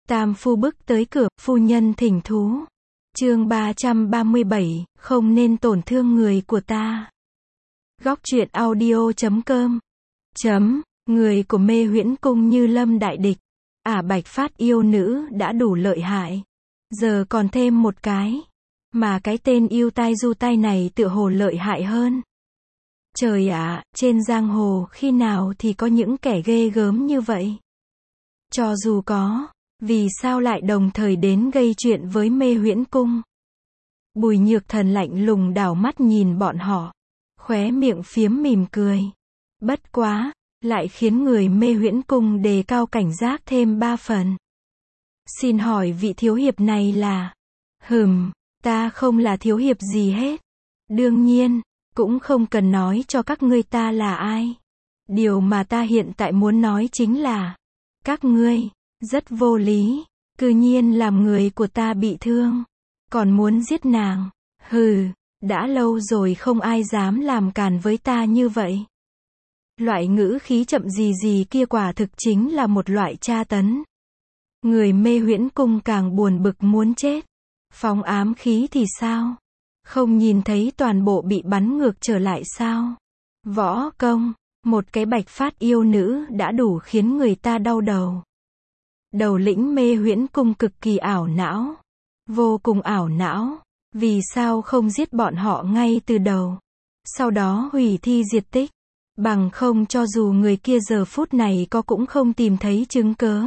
Tam phu bước tới cửa, phu nhân thỉnh thú. Chương 337, không nên tổn thương người của ta. Góc truyện audio.com. Người của Mê Huyễn Cung như lâm đại địch. Bạch Phát yêu nữ đã đủ lợi hại. Giờ còn thêm một cái. Mà cái tên yêu tai du tai này tựa hồ lợi hại hơn. Trời ạ, trên giang hồ khi nào thì có những kẻ ghê gớm như vậy? Cho dù có, vì sao lại đồng thời đến gây chuyện với Mê Huyễn Cung? Bùi Nhược Thần lạnh lùng đảo mắt nhìn bọn họ, khóe miệng phiếm mỉm cười. Bất quá, lại khiến người Mê Huyễn Cung đề cao cảnh giác thêm 3 phần. Xin hỏi vị thiếu hiệp này là? Ta không là thiếu hiệp gì hết. Đương nhiên, cũng không cần nói cho các ngươi ta là ai. Điều mà ta hiện tại muốn nói chính là, các ngươi rất vô lý, cư nhiên làm người của ta bị thương, còn muốn giết nàng. Đã lâu rồi không ai dám làm càn với ta như vậy. Loại ngữ khí chậm gì kia quả thực chính là một loại tra tấn. Người Mê Huyễn Cung càng buồn bực muốn chết. Phóng ám khí thì sao? Không nhìn thấy toàn bộ bị bắn ngược trở lại sao? Võ công, một cái Bạch Phát yêu nữ đã đủ khiến người ta đau đầu. Đầu lĩnh Mê Huyễn Cung cực kỳ ảo não. Vô cùng ảo não. Vì sao không giết bọn họ ngay từ đầu? Sau đó hủy thi diệt tích. Bằng không cho dù người kia giờ phút này có cũng không tìm thấy chứng cớ.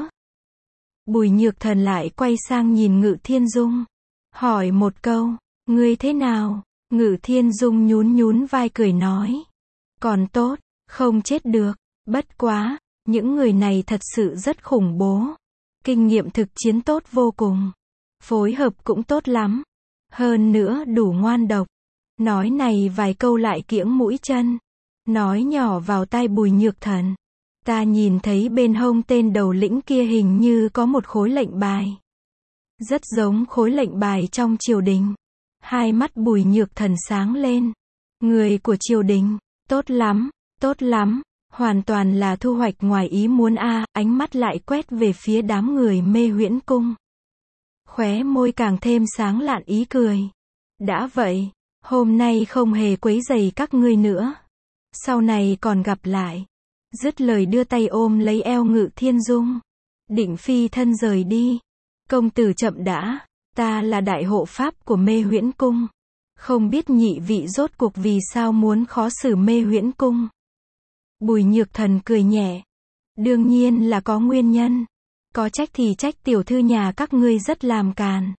Bùi Nhược Thần lại quay sang nhìn Ngự Thiên Dung. Hỏi một câu, ngươi thế nào? Ngự Thiên Dung nhún vai cười nói. Còn tốt, không chết được. Bất quá, những người này thật sự rất khủng bố. Kinh nghiệm thực chiến tốt vô cùng. Phối hợp cũng tốt lắm. Hơn nữa đủ ngoan độc. Nói này vài câu lại kiễng mũi chân. Nói nhỏ vào tai Bùi Nhược Thần. Ta nhìn thấy bên hông tên đầu lĩnh kia hình như có một khối lệnh bài. Rất giống khối lệnh bài trong triều đình. Hai mắt Bùi Nhược Thần sáng lên. Người của triều đình, tốt lắm, hoàn toàn là thu hoạch ngoài ý muốn ánh mắt lại quét về phía đám người Mê Huyễn Cung. Khóe môi càng thêm sáng lạn ý cười. Đã vậy, hôm nay không hề quấy rầy các ngươi nữa. Sau này còn gặp lại. Dứt lời đưa tay ôm lấy eo Ngự Thiên Dung. Định phi thân rời đi. Công tử chậm đã, ta là đại hộ pháp của Mê Huyễn Cung. Không biết nhị vị rốt cuộc vì sao muốn khó xử Mê Huyễn Cung. Bùi Nhược Thần cười nhẹ. Đương nhiên là có nguyên nhân. Có trách thì trách tiểu thư nhà các ngươi rất làm càn.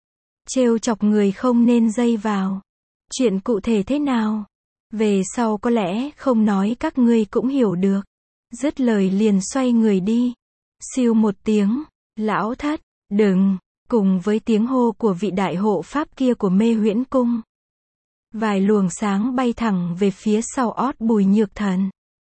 Trêu chọc người không nên dây vào. Chuyện cụ thể thế nào? Về sau có lẽ không nói các ngươi cũng hiểu được. Dứt lời liền xoay người đi. Siêu một tiếng, lão thất, đừng, cùng với tiếng hô của vị đại hộ pháp kia của Mê Huyễn Cung. Vài luồng sáng bay thẳng về phía sau ót Bùi Nhược Thần.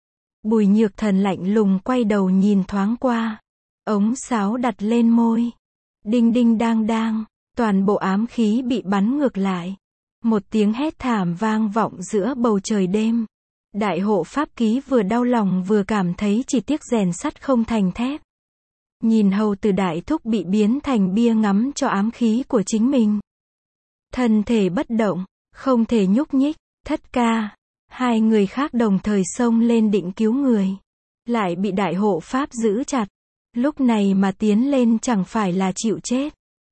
Bùi Nhược Thần lạnh lùng quay đầu nhìn thoáng qua. Ống sáo đặt lên môi. Đinh đinh đang đang, toàn bộ ám khí bị bắn ngược lại. Một tiếng hét thảm vang vọng giữa bầu trời đêm. Đại hộ pháp ký vừa đau lòng vừa cảm thấy chỉ tiếc rèn sắt không thành thép. Nhìn hầu tử đại thúc bị biến thành bia ngắm cho ám khí của chính mình. Thân thể bất động, không thể nhúc nhích. Thất ca, hai người khác đồng thời xông lên định cứu người. Lại bị đại hộ pháp giữ chặt. Lúc này mà tiến lên chẳng phải là chịu chết.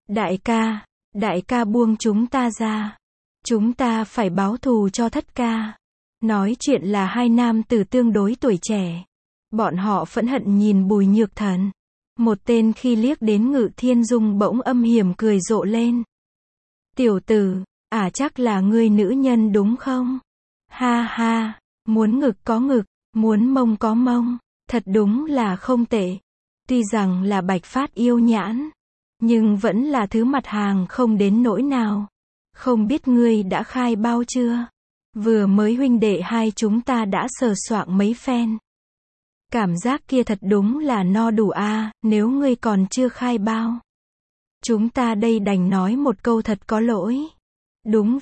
Đại ca buông chúng ta ra. Chúng ta phải báo thù cho thất ca. Nói chuyện là hai nam tử tương đối tuổi trẻ. Bọn họ phẫn hận nhìn Bùi Nhược Thần. Một tên khi liếc đến Ngự Thiên Dung bỗng âm hiểm cười rộ lên. Tiểu tử, chắc là ngươi nữ nhân đúng không? Ha ha, muốn ngực có ngực, muốn mông có mông. Thật đúng là không tệ. Tuy rằng là Bạch Phát yêu nhãn, nhưng vẫn là thứ mặt hàng không đến nỗi nào. Không biết ngươi đã khai bao chưa? Vừa mới huynh đệ hai chúng ta đã sờ soạng mấy phen. Cảm giác kia thật đúng là no đủ nếu ngươi còn chưa khai bao. Chúng ta đây đành nói một câu thật có lỗi. Đúng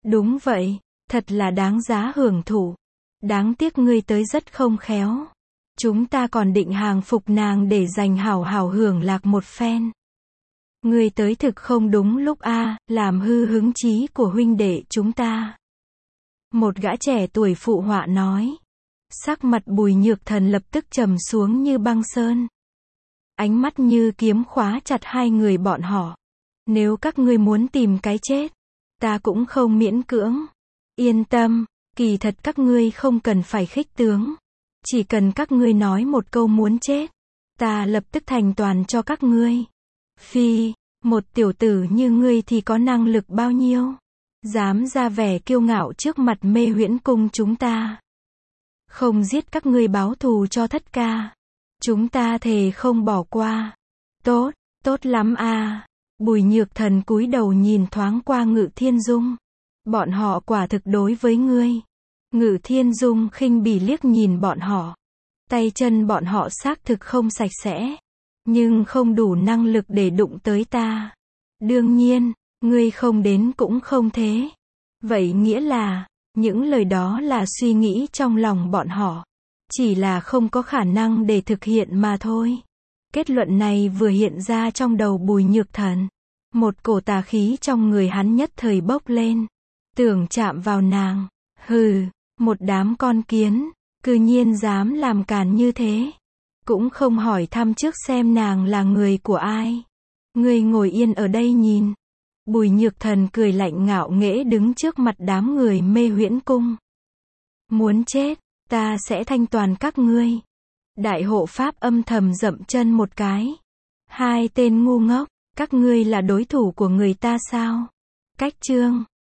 vậy, thật là đáng giá hưởng thụ. Đáng tiếc ngươi tới rất không khéo. Chúng ta còn định hàng phục nàng để dành hảo hảo hưởng lạc một phen. Ngươi tới thực không đúng lúc a, làm hư hứng chí của huynh đệ chúng ta. Một gã trẻ tuổi phụ họa nói. Sắc mặt Bùi Nhược Thần lập tức trầm xuống như băng sơn. Ánh mắt như kiếm khóa chặt hai người bọn họ. Nếu các ngươi muốn tìm cái chết, ta cũng không miễn cưỡng. Yên tâm, kỳ thật các ngươi không cần phải khích tướng. Chỉ cần các ngươi nói một câu muốn chết, ta lập tức thành toàn cho các ngươi. Phi, một tiểu tử như ngươi thì có năng lực bao nhiêu? Dám ra vẻ kiêu ngạo trước mặt Mê Huyễn Cung chúng ta. Không giết các ngươi báo thù cho Thất ca. Chúng ta thề không bỏ qua. Tốt, tốt lắm a. Bùi Nhược Thần cúi đầu nhìn thoáng qua Ngự Thiên Dung. Bọn họ quả thực đối với ngươi. Ngự Thiên Dung khinh bỉ liếc nhìn bọn họ. Tay chân bọn họ xác thực không sạch sẽ. Nhưng không đủ năng lực để đụng tới ta. Đương nhiên, ngươi không đến cũng không thế. Vậy nghĩa là, những lời đó là suy nghĩ trong lòng bọn họ. Chỉ là không có khả năng để thực hiện mà thôi. Kết luận này vừa hiện ra trong đầu Bùi Nhược Thần. Một cổ tà khí trong người hắn nhất thời bốc lên. Tưởng chạm vào nàng. Hừ, một đám con kiến, cư nhiên dám làm càn như thế. Cũng không hỏi thăm trước xem nàng là người của ai. Ngươi ngồi yên ở đây nhìn. Bùi Nhược Thần cười lạnh ngạo nghễ đứng trước mặt đám người Mê Huyễn Cung. Muốn chết, ta sẽ thanh toàn các ngươi. Đại hộ pháp âm thầm dậm chân một cái. Hai tên ngu ngốc, các ngươi là đối thủ của người ta sao? Cách chương